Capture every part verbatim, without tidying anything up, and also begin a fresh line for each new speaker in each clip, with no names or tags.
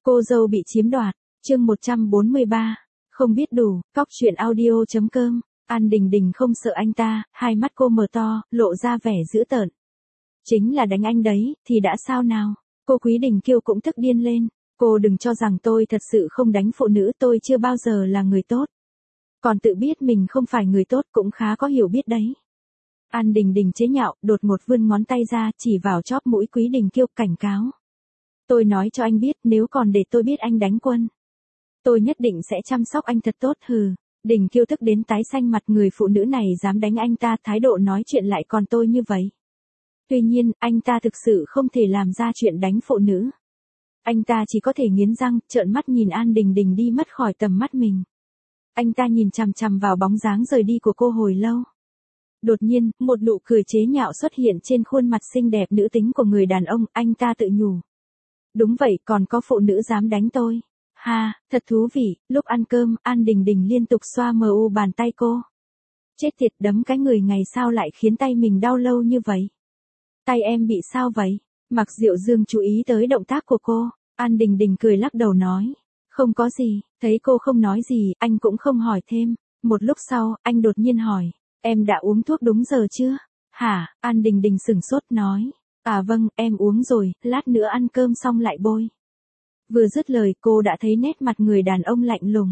Cô dâu bị chiếm đoạt, chương một trăm bốn mươi ba, không biết đủ, cóc truyện audio.com, An Đình Đình không sợ anh ta, hai mắt cô mở to, lộ ra vẻ dữ tợn. Chính là đánh anh đấy, thì đã sao nào? Cô Quý Đình Kiêu cũng tức điên lên, cô đừng cho rằng tôi thật sự không đánh phụ nữ, tôi chưa bao giờ là người tốt. Còn tự biết mình không phải người tốt cũng khá có hiểu biết đấy. An Đình Đình chế nhạo, đột ngột vươn ngón tay ra, chỉ vào chóp mũi Quý Đình Kiêu, cảnh cáo. Tôi nói cho anh biết, nếu còn để tôi biết anh đánh Quân, tôi nhất định sẽ chăm sóc anh thật tốt. Hừ. Đình Kiêu tức đến tái xanh mặt, người phụ nữ này dám đánh anh ta, thái độ nói chuyện lại còn tôi như vậy. Tuy nhiên, anh ta thực sự không thể làm ra chuyện đánh phụ nữ. Anh ta chỉ có thể nghiến răng, trợn mắt nhìn An Đình Đình đi mất khỏi tầm mắt mình. Anh ta nhìn chằm chằm vào bóng dáng rời đi của cô hồi lâu. Đột nhiên, một nụ cười chế nhạo xuất hiện trên khuôn mặt xinh đẹp nữ tính của người đàn ông, anh ta tự nhủ. Đúng vậy, còn có phụ nữ dám đánh tôi. Ha, thật thú vị. Lúc ăn cơm, An Đình Đình liên tục xoa mờ u bàn tay cô. Chết tiệt, đấm cái người ngày sao lại khiến tay mình đau lâu như vậy? Tay em bị sao vậy? Mạc Diệu Dương chú ý tới động tác của cô. An Đình Đình cười lắc đầu nói. Không có gì. Thấy cô không nói gì, anh cũng không hỏi thêm. Một lúc sau, anh đột nhiên hỏi. Em đã uống thuốc đúng giờ chưa? Hả? An Đình Đình sửng sốt nói. À vâng, em uống rồi, lát nữa ăn cơm xong lại bôi. Vừa dứt lời, cô đã thấy nét mặt người đàn ông lạnh lùng.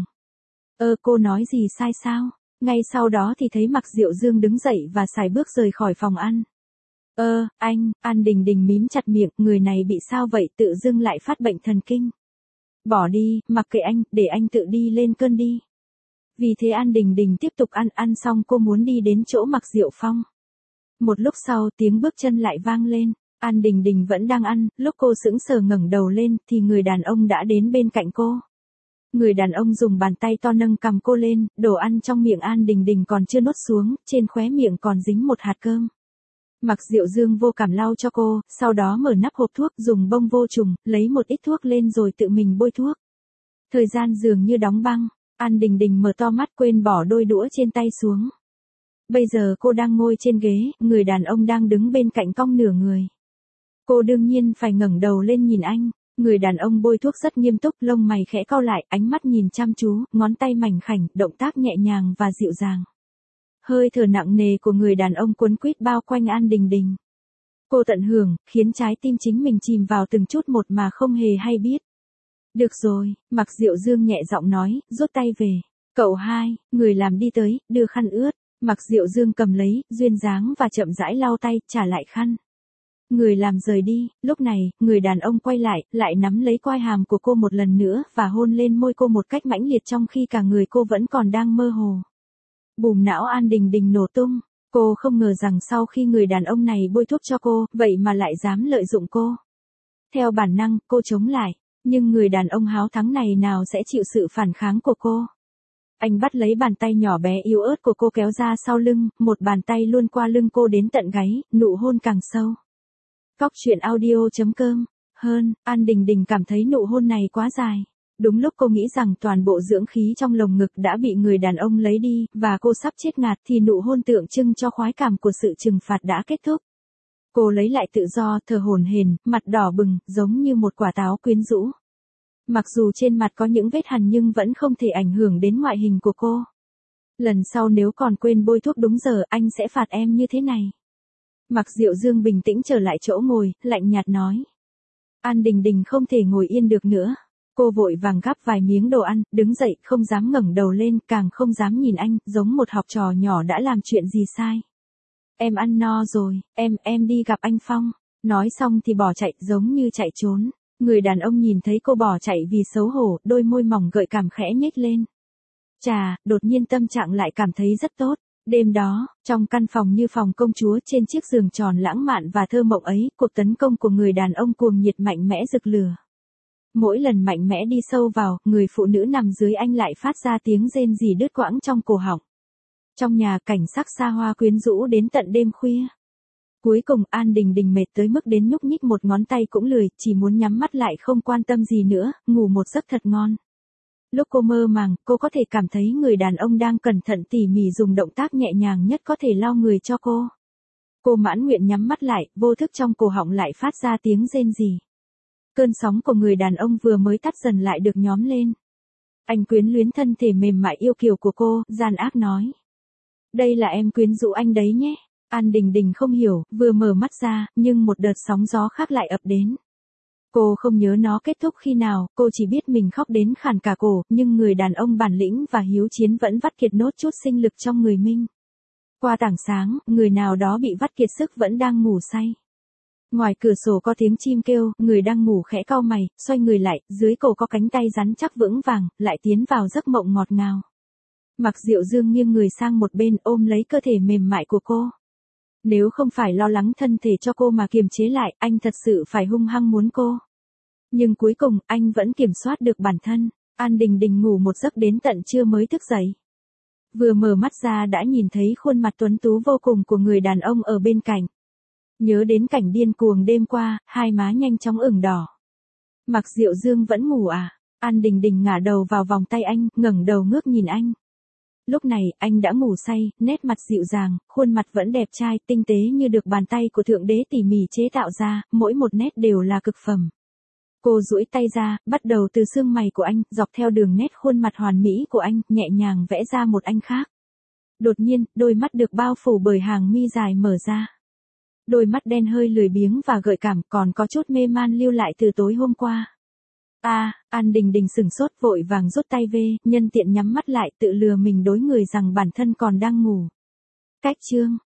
Ơ, cô nói gì sai sao? Ngay sau đó thì thấy Mạc Diệu Dương đứng dậy và sải bước rời khỏi phòng ăn. Ơ, anh, An Đình Đình mím chặt miệng, người này bị sao vậy, tự dưng lại phát bệnh thần kinh. Bỏ đi, mặc kệ anh, để anh tự đi lên cơn đi. Vì thế An Đình Đình tiếp tục ăn, ăn xong cô muốn đi đến chỗ Mạc Diệu Phong. Một lúc sau tiếng bước chân lại vang lên. An Đình Đình vẫn đang ăn, lúc cô sững sờ ngẩng đầu lên thì người đàn ông đã đến bên cạnh cô. Người đàn ông dùng bàn tay to nâng cằm cô lên, đồ ăn trong miệng An Đình Đình còn chưa nuốt xuống, trên khóe miệng còn dính một hạt cơm. Mạc Diệu Dương vô cảm lau cho cô, sau đó mở nắp hộp thuốc, dùng bông vô trùng, lấy một ít thuốc lên rồi tự mình bôi thuốc. Thời gian dường như đóng băng, An Đình Đình mở to mắt quên bỏ đôi đũa trên tay xuống. Bây giờ cô đang ngồi trên ghế, người đàn ông đang đứng bên cạnh cong nửa người. Cô đương nhiên phải ngẩng đầu lên nhìn anh, người đàn ông bôi thuốc rất nghiêm túc, lông mày khẽ cau lại, ánh mắt nhìn chăm chú, ngón tay mảnh khảnh, động tác nhẹ nhàng và dịu dàng. Hơi thở nặng nề của người đàn ông cuốn quýt bao quanh An Đình Đình. Cô tận hưởng, khiến trái tim chính mình chìm vào từng chút một mà không hề hay biết. Được rồi, Mạc Diệu Dương nhẹ giọng nói, rút tay về. Cậu hai, người làm đi tới, đưa khăn ướt. Mạc Diệu Dương cầm lấy, duyên dáng và chậm rãi lau tay, trả lại khăn. Người làm rời đi, lúc này, người đàn ông quay lại, lại nắm lấy quai hàm của cô một lần nữa, và hôn lên môi cô một cách mãnh liệt trong khi cả người cô vẫn còn đang mơ hồ. Bùm, não An Đình Đình nổ tung, cô không ngờ rằng sau khi người đàn ông này bôi thuốc cho cô, vậy mà lại dám lợi dụng cô. Theo bản năng, cô chống lại, nhưng người đàn ông háo thắng này nào sẽ chịu sự phản kháng của cô. Anh bắt lấy bàn tay nhỏ bé yếu ớt của cô kéo ra sau lưng, một bàn tay luôn qua lưng cô đến tận gáy, nụ hôn càng sâu. Cóc truyện audio.com, hơn, An Đình Đình cảm thấy nụ hôn này quá dài. Đúng lúc cô nghĩ rằng toàn bộ dưỡng khí trong lồng ngực đã bị người đàn ông lấy đi, và cô sắp chết ngạt thì nụ hôn tượng trưng cho khoái cảm của sự trừng phạt đã kết thúc. Cô lấy lại tự do, thở hổn hển, mặt đỏ bừng, giống như một quả táo quyến rũ. Mặc dù trên mặt có những vết hằn nhưng vẫn không thể ảnh hưởng đến ngoại hình của cô. Lần sau nếu còn quên bôi thuốc đúng giờ, anh sẽ phạt em như thế này. Mạc Diệu Dương bình tĩnh trở lại chỗ ngồi, lạnh nhạt nói. An Đình Đình không thể ngồi yên được nữa. Cô vội vàng gắp vài miếng đồ ăn, đứng dậy, không dám ngẩng đầu lên, càng không dám nhìn anh, giống một học trò nhỏ đã làm chuyện gì sai. Em ăn no rồi, em, em đi gặp anh Phong. Nói xong thì bỏ chạy, giống như chạy trốn. Người đàn ông nhìn thấy cô bỏ chạy vì xấu hổ, đôi môi mỏng gợi cảm khẽ nhếch lên. Chà, đột nhiên tâm trạng lại cảm thấy rất tốt. Đêm đó, trong căn phòng như phòng công chúa trên chiếc giường tròn lãng mạn và thơ mộng ấy, cuộc tấn công của người đàn ông cuồng nhiệt mạnh mẽ rực lửa. Mỗi lần mạnh mẽ đi sâu vào, người phụ nữ nằm dưới anh lại phát ra tiếng rên rỉ đứt quãng trong cổ họng. Trong nhà, cảnh sắc xa hoa quyến rũ đến tận đêm khuya. Cuối cùng An Đình Đình mệt tới mức đến nhúc nhích một ngón tay cũng lười, chỉ muốn nhắm mắt lại không quan tâm gì nữa, ngủ một giấc thật ngon. Lúc cô mơ màng, cô có thể cảm thấy người đàn ông đang cẩn thận tỉ mỉ dùng động tác nhẹ nhàng nhất có thể lau người cho cô. Cô mãn nguyện nhắm mắt lại, vô thức trong cổ họng lại phát ra tiếng rên rỉ. Cơn sóng của người đàn ông vừa mới tắt dần lại được nhóm lên. Anh quyến luyến thân thể mềm mại yêu kiều của cô, gian ác nói. Đây là em quyến rũ anh đấy nhé. An Đình Đình không hiểu, vừa mở mắt ra, nhưng một đợt sóng gió khác lại ập đến. Cô không nhớ nó kết thúc khi nào, cô chỉ biết mình khóc đến khàn cả cổ, nhưng người đàn ông bản lĩnh và hiếu chiến vẫn vắt kiệt nốt chút sinh lực trong người mình. Qua tảng sáng, người nào đó bị vắt kiệt sức vẫn đang ngủ say. Ngoài cửa sổ có tiếng chim kêu, người đang ngủ khẽ cau mày, xoay người lại, dưới cổ có cánh tay rắn chắc vững vàng, lại tiến vào giấc mộng ngọt ngào. Mặc Diệu Dương nghiêng người sang một bên ôm lấy cơ thể mềm mại của cô. Nếu không phải lo lắng thân thể cho cô mà kiềm chế lại, anh thật sự phải hung hăng muốn cô. Nhưng cuối cùng, anh vẫn kiểm soát được bản thân. An Đình Đình ngủ một giấc đến tận trưa mới thức dậy. Vừa mở mắt ra đã nhìn thấy khuôn mặt tuấn tú vô cùng của người đàn ông ở bên cạnh. Nhớ đến cảnh điên cuồng đêm qua, hai má nhanh chóng ửng đỏ. Mặc Diệu Dương vẫn ngủ à? An Đình Đình ngả đầu vào vòng tay anh, ngẩng đầu ngước nhìn anh. Lúc này, anh đã ngủ say, nét mặt dịu dàng, khuôn mặt vẫn đẹp trai, tinh tế như được bàn tay của Thượng Đế tỉ mỉ chế tạo ra, mỗi một nét đều là cực phẩm. Cô duỗi tay ra, bắt đầu từ xương mày của anh, dọc theo đường nét khuôn mặt hoàn mỹ của anh, nhẹ nhàng vẽ ra một anh khác. Đột nhiên, đôi mắt được bao phủ bởi hàng mi dài mở ra. Đôi mắt đen hơi lười biếng và gợi cảm, còn có chút mê man lưu lại từ tối hôm qua. A, à, An Đình Đình sửng sốt vội vàng rút tay về, nhân tiện nhắm mắt lại tự lừa mình đối người rằng bản thân còn đang ngủ. Cách chương